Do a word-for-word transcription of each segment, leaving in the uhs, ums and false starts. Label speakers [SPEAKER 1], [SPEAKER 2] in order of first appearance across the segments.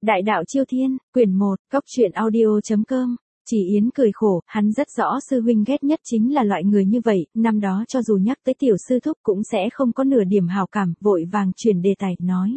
[SPEAKER 1] Đại đạo Chiêu Thiên, quyển một, cốc truyện audio.com. Chỉ Yến cười khổ, hắn rất rõ sư huynh ghét nhất chính là loại người như vậy, năm đó cho dù nhắc tới tiểu sư thúc cũng sẽ không có nửa điểm hảo cảm, vội vàng chuyển đề tài, nói.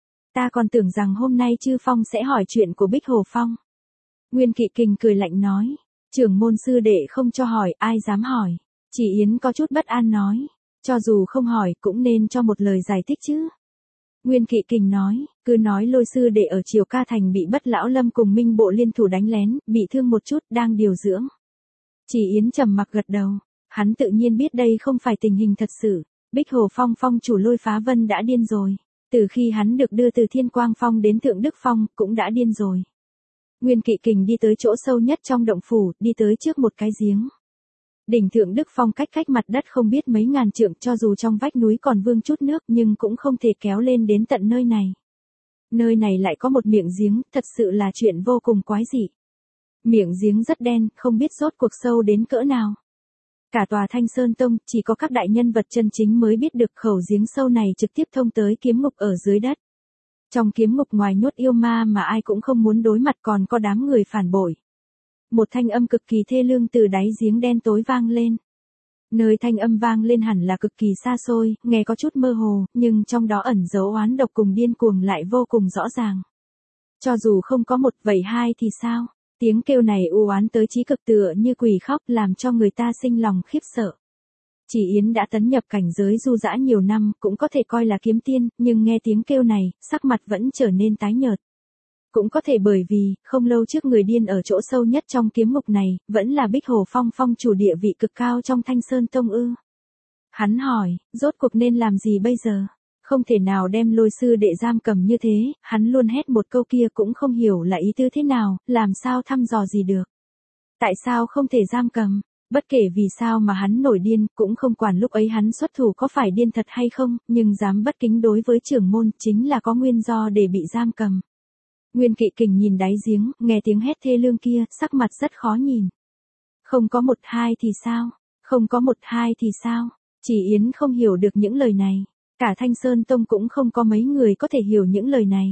[SPEAKER 1] Ta còn tưởng rằng hôm nay Chư Phong sẽ hỏi chuyện của Bích Hồ Phong. Nguyên Kỵ Kình cười lạnh nói, trưởng môn sư đệ không cho hỏi, ai dám hỏi. Chỉ Yến có chút bất an nói, cho dù không hỏi cũng nên cho một lời giải thích chứ. Nguyên Kỵ Kình nói, cứ nói Lôi sư đệ ở Triều Ca Thành bị Bất Lão Lâm cùng Minh Bộ liên thủ đánh lén, bị thương một chút, đang điều dưỡng. Chỉ Yến trầm mặc gật đầu, hắn tự nhiên biết đây không phải tình hình thật sự, Bích Hồ Phong phong chủ Lôi Phá Vân đã điên rồi, từ khi hắn được đưa từ Thiên Quang Phong đến Thượng Đức Phong, cũng đã điên rồi. Nguyên Kỵ Kình đi tới chỗ sâu nhất trong động phủ, đi tới trước một cái giếng. Đỉnh Thượng Đức Phong cách cách mặt đất không biết mấy ngàn trượng, cho dù trong vách núi còn vương chút nước nhưng cũng không thể kéo lên đến tận nơi này. Nơi này lại có một miệng giếng, thật sự là chuyện vô cùng quái dị. Miệng giếng rất đen, không biết rốt cuộc sâu đến cỡ nào. Cả tòa Thanh Sơn Tông, chỉ có các đại nhân vật chân chính mới biết được khẩu giếng sâu này trực tiếp thông tới kiếm ngục ở dưới đất. Trong kiếm ngục ngoài nhốt yêu ma mà ai cũng không muốn đối mặt, còn có đám người phản bội. Một thanh âm cực kỳ thê lương từ đáy giếng đen tối vang lên. Nơi thanh âm vang lên hẳn là cực kỳ xa xôi, nghe có chút mơ hồ, nhưng trong đó ẩn dấu oán độc cùng điên cuồng lại vô cùng rõ ràng. Cho dù không có một, vậy hai thì sao? Tiếng kêu này u oán tới chí cực, tựa như quỷ khóc, làm cho người ta sinh lòng khiếp sợ. Chỉ Yến đã tấn nhập cảnh giới du dã nhiều năm, cũng có thể coi là kiếm tiên, nhưng nghe tiếng kêu này, sắc mặt vẫn trở nên tái nhợt. Cũng có thể bởi vì, không lâu trước người điên ở chỗ sâu nhất trong kiếm ngục này, vẫn là Bích Hồ Phong phong chủ địa vị cực cao trong Thanh Sơn Tông ư. Hắn hỏi, rốt cuộc nên làm gì bây giờ? Không thể nào đem Lôi sư đệ giam cầm như thế, hắn luôn hét một câu kia cũng không hiểu là ý tư thế nào, làm sao thăm dò gì được. Tại sao không thể giam cầm? Bất kể vì sao mà hắn nổi điên, cũng không quản lúc ấy hắn xuất thủ có phải điên thật hay không, nhưng dám bất kính đối với trưởng môn, chính là có nguyên do để bị giam cầm. Nguyên Kỵ Kình nhìn đáy giếng, nghe tiếng hét thê lương kia, sắc mặt rất khó nhìn. Không có một hai thì sao? Không có một hai thì sao? Chỉ Yến không hiểu được những lời này. Cả Thanh Sơn Tông cũng không có mấy người có thể hiểu những lời này.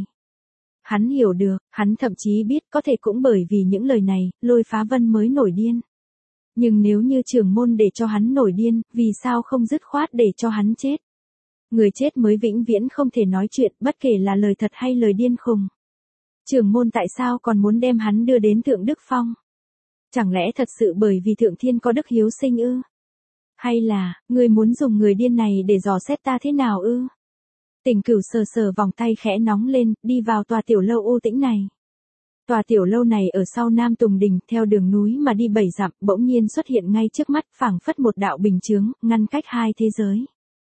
[SPEAKER 1] Hắn hiểu được, hắn thậm chí biết có thể cũng bởi vì những lời này, Lôi Phá Vân mới nổi điên. Nhưng nếu như trưởng môn để cho hắn nổi điên, vì sao không dứt khoát để cho hắn chết? Người chết mới vĩnh viễn không thể nói chuyện, bất kể là lời thật hay lời điên khùng. Trưởng môn tại sao còn muốn đem hắn đưa đến Thượng Đức Phong? Chẳng lẽ thật sự bởi vì Thượng Thiên có đức hiếu sinh ư? Hay là, ngươi muốn dùng người điên này để dò xét ta thế nào ư? Tình Cửu sờ sờ vòng tay khẽ nóng lên, đi vào tòa tiểu lâu u tĩnh này. Tòa tiểu lâu này ở sau Nam Tùng Đình, theo đường núi mà đi bảy dặm, bỗng nhiên xuất hiện ngay trước mắt, phảng phất một đạo bình chướng, ngăn cách hai thế giới.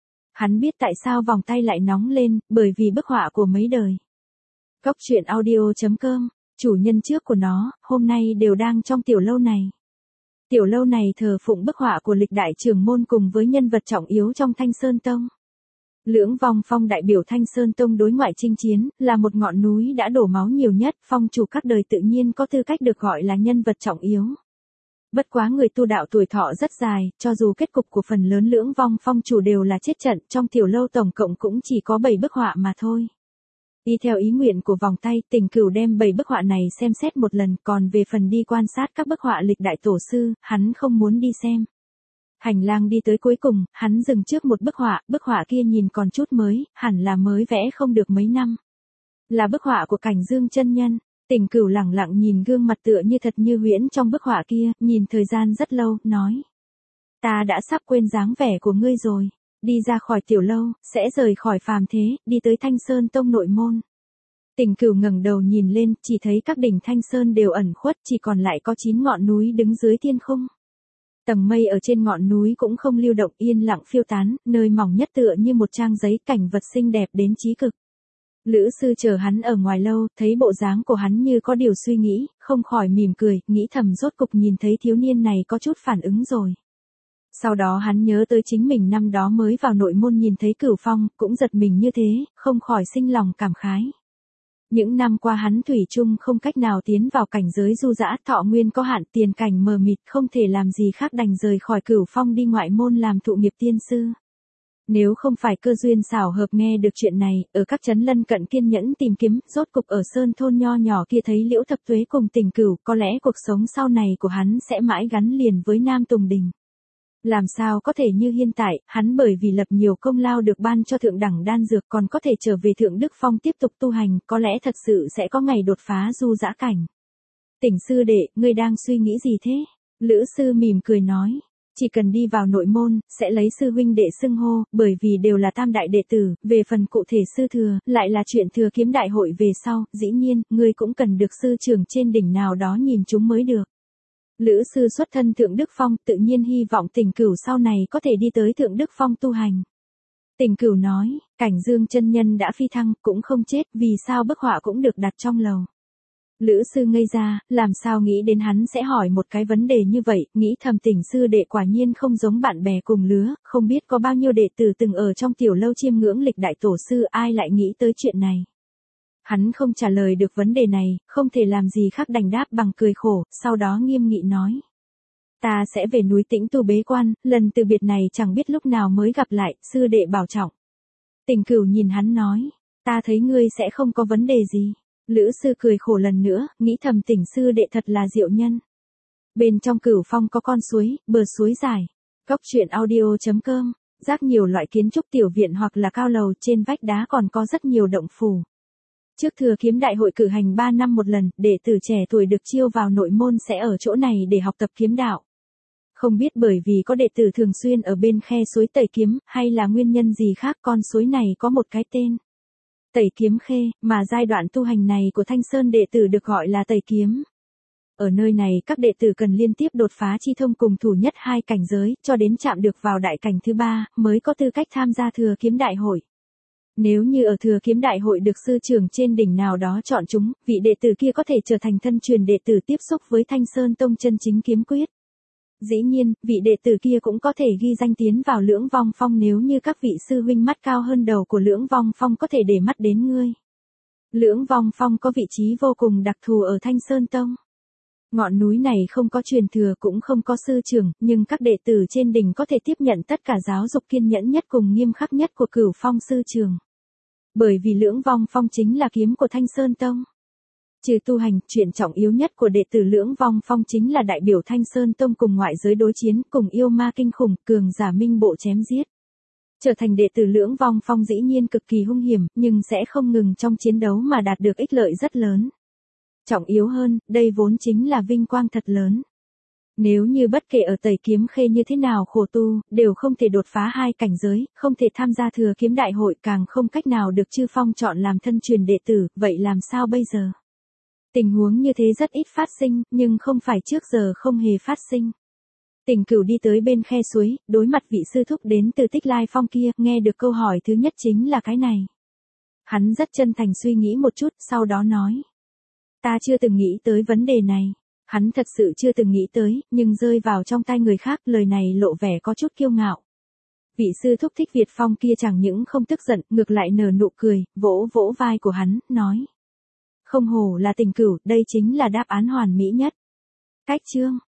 [SPEAKER 1] Hắn biết tại sao vòng tay lại nóng lên, bởi vì bức họa của mấy đời. Cốc truyện audio.com, chủ nhân trước của nó, hôm nay đều đang trong tiểu lâu này. Tiểu lâu này thờ phụng bức họa của lịch đại trưởng môn cùng với nhân vật trọng yếu trong Thanh Sơn Tông. Lưỡng Vong Phong đại biểu Thanh Sơn Tông đối ngoại chinh chiến, là một ngọn núi đã đổ máu nhiều nhất, phong chủ các đời tự nhiên có tư cách được gọi là nhân vật trọng yếu. Bất quá người tu đạo tuổi thọ rất dài, cho dù kết cục của phần lớn Lưỡng Vong Phong chủ đều là chết trận, trong tiểu lâu tổng cộng cũng chỉ có bảy bức họa mà thôi. Đi theo ý nguyện của vòng tay, Tình Cửu đem bảy bức họa này xem xét một lần, còn về phần đi quan sát các bức họa lịch đại tổ sư, hắn không muốn đi xem. Hành lang đi tới cuối cùng, hắn dừng trước một bức họa, bức họa kia nhìn còn chút mới, hẳn là mới vẽ không được mấy năm. Là bức họa của Cảnh Dương chân nhân. Tình Cửu lẳng lặng nhìn gương mặt tựa như thật như huyễn trong bức họa kia, nhìn thời gian rất lâu, nói. Ta đã sắp quên dáng vẻ của ngươi rồi. Đi ra khỏi tiểu lâu, sẽ rời khỏi phàm thế, đi tới Thanh Sơn Tông nội môn. Tình Cửu ngẩng đầu nhìn lên, chỉ thấy các đỉnh Thanh Sơn đều ẩn khuất, chỉ còn lại có chín ngọn núi đứng dưới thiên khung. Tầng mây ở trên ngọn núi cũng không lưu động, yên lặng phiêu tán, nơi mỏng nhất tựa như một trang giấy, cảnh vật xinh đẹp đến chí cực. Lữ sư chờ hắn ở ngoài lâu, thấy bộ dáng của hắn như có điều suy nghĩ, không khỏi mỉm cười, nghĩ thầm rốt cục nhìn thấy thiếu niên này có chút phản ứng rồi. Sau đó hắn nhớ tới chính mình năm đó mới vào nội môn nhìn thấy Cửu Phong, cũng giật mình như thế, không khỏi sinh lòng cảm khái. Những năm qua hắn thủy chung không cách nào tiến vào cảnh giới du dã, thọ nguyên có hạn, tiền cảnh mờ mịt, không thể làm gì khác đành rời khỏi Cửu Phong đi ngoại môn làm thụ nghiệp tiên sư. Nếu không phải cơ duyên xảo hợp nghe được chuyện này, ở các trấn lân cận kiên nhẫn tìm kiếm, rốt cục ở sơn thôn nho nhỏ kia thấy Liễu Thập Tuế cùng Tình Cửu, có lẽ cuộc sống sau này của hắn sẽ mãi gắn liền với Nam Tùng Đình. Làm sao có thể như hiện tại, hắn bởi vì lập nhiều công lao được ban cho thượng đẳng đan dược còn có thể trở về Thượng Đức Phong tiếp tục tu hành, có lẽ thật sự sẽ có ngày đột phá du dã cảnh. Tỉnh sư đệ, ngươi đang suy nghĩ gì thế? Lữ sư mỉm cười nói. Chỉ cần đi vào nội môn, sẽ lấy sư huynh đệ xưng hô, bởi vì đều là tam đại đệ tử, về phần cụ thể sư thừa, lại là chuyện thừa kiếm đại hội về sau, dĩ nhiên, ngươi cũng cần được sư trưởng trên đỉnh nào đó nhìn chúng mới được. Lữ sư xuất thân Thượng Đức Phong, tự nhiên hy vọng Tình Cửu sau này có thể đi tới Thượng Đức Phong tu hành. Tình Cửu nói, Cảnh Dương chân nhân đã phi thăng, cũng không chết, vì sao bức họa cũng được đặt trong lầu. Lữ sư ngây ra, làm sao nghĩ đến hắn sẽ hỏi một cái vấn đề như vậy, nghĩ thầm Tình sư đệ quả nhiên không giống bạn bè cùng lứa, không biết có bao nhiêu đệ tử từng ở trong tiểu lâu chiêm ngưỡng lịch đại tổ sư, ai lại nghĩ tới chuyện này. Hắn không trả lời được vấn đề này, không thể làm gì khác đành đáp bằng cười khổ, sau đó nghiêm nghị nói. Ta sẽ về núi Tĩnh tu bế quan, lần từ biệt này chẳng biết lúc nào mới gặp lại, sư đệ bảo trọng. Tình Cửu nhìn hắn nói, ta thấy ngươi sẽ không có vấn đề gì. Lữ sư cười khổ lần nữa, nghĩ thầm Tình sư đệ thật là diệu nhân. Bên trong Cửu Phong có con suối, bờ suối dài. Góc truyện audio chấm com, rác nhiều loại kiến trúc tiểu viện hoặc là cao lầu, trên vách đá còn có rất nhiều động phủ. Trước thừa kiếm đại hội cử hành ba năm một lần, đệ tử trẻ tuổi được chiêu vào nội môn sẽ ở chỗ này để học tập kiếm đạo. Không biết bởi vì có đệ tử thường xuyên ở bên khe suối Tẩy Kiếm, hay là nguyên nhân gì khác, con suối này có một cái tên. Tẩy Kiếm Khê, mà giai đoạn tu hành này của Thanh Sơn đệ tử được gọi là Tẩy Kiếm. Ở nơi này các đệ tử cần liên tiếp đột phá chi thông cùng thủ nhất hai cảnh giới, cho đến chạm được vào đại cảnh thứ ba, mới có tư cách tham gia thừa kiếm đại hội. Nếu như ở thừa kiếm đại hội được sư trưởng trên đỉnh nào đó chọn chúng, vị đệ tử kia có thể trở thành thân truyền đệ tử tiếp xúc với Thanh Sơn Tông chân chính kiếm quyết. Dĩ nhiên, vị đệ tử kia cũng có thể ghi danh tiến vào Lưỡng Vong Phong nếu như các vị sư huynh mắt cao hơn đầu của Lưỡng Vong Phong có thể để mắt đến ngươi. Lưỡng Vong Phong có vị trí vô cùng đặc thù ở Thanh Sơn Tông. Ngọn núi này không có truyền thừa cũng không có sư trưởng, nhưng các đệ tử trên đỉnh có thể tiếp nhận tất cả giáo dục kiên nhẫn nhất cùng nghiêm khắc nhất của Cửu Phong sư trưởng. Bởi vì Lưỡng Vong Phong chính là kiếm của Thanh Sơn Tông. Trừ tu hành, chuyện trọng yếu nhất của đệ tử Lưỡng Vong Phong chính là đại biểu Thanh Sơn Tông cùng ngoại giới đối chiến, cùng yêu ma kinh khủng, cường giả minh bộ chém giết. Trở thành đệ tử Lưỡng Vong Phong dĩ nhiên cực kỳ hung hiểm, nhưng sẽ không ngừng trong chiến đấu mà đạt được ích lợi rất lớn. Trọng yếu hơn, đây vốn chính là vinh quang thật lớn. Nếu như bất kể ở Tẩy Kiếm Khê như thế nào khổ tu, đều không thể đột phá hai cảnh giới, không thể tham gia thừa kiếm đại hội, càng không cách nào được Chư Phong chọn làm thân truyền đệ tử, vậy làm sao bây giờ? Tình huống như thế rất ít phát sinh, nhưng không phải trước giờ không hề phát sinh. Tình Cửu đi tới bên khe suối, đối mặt vị sư thúc đến từ Tích Lai Phong kia, nghe được câu hỏi thứ nhất chính là cái này. Hắn rất chân thành suy nghĩ một chút, sau đó nói. Ta chưa từng nghĩ tới vấn đề này. Hắn thật sự chưa từng nghĩ tới, nhưng rơi vào trong tai người khác, lời này lộ vẻ có chút kiêu ngạo. Vị sư thúc Thích Việt Phong kia chẳng những không tức giận, ngược lại nở nụ cười, vỗ vỗ vai của hắn, nói. Không hổ là Tình Cửu, đây chính là đáp án hoàn mỹ nhất. Cách chương.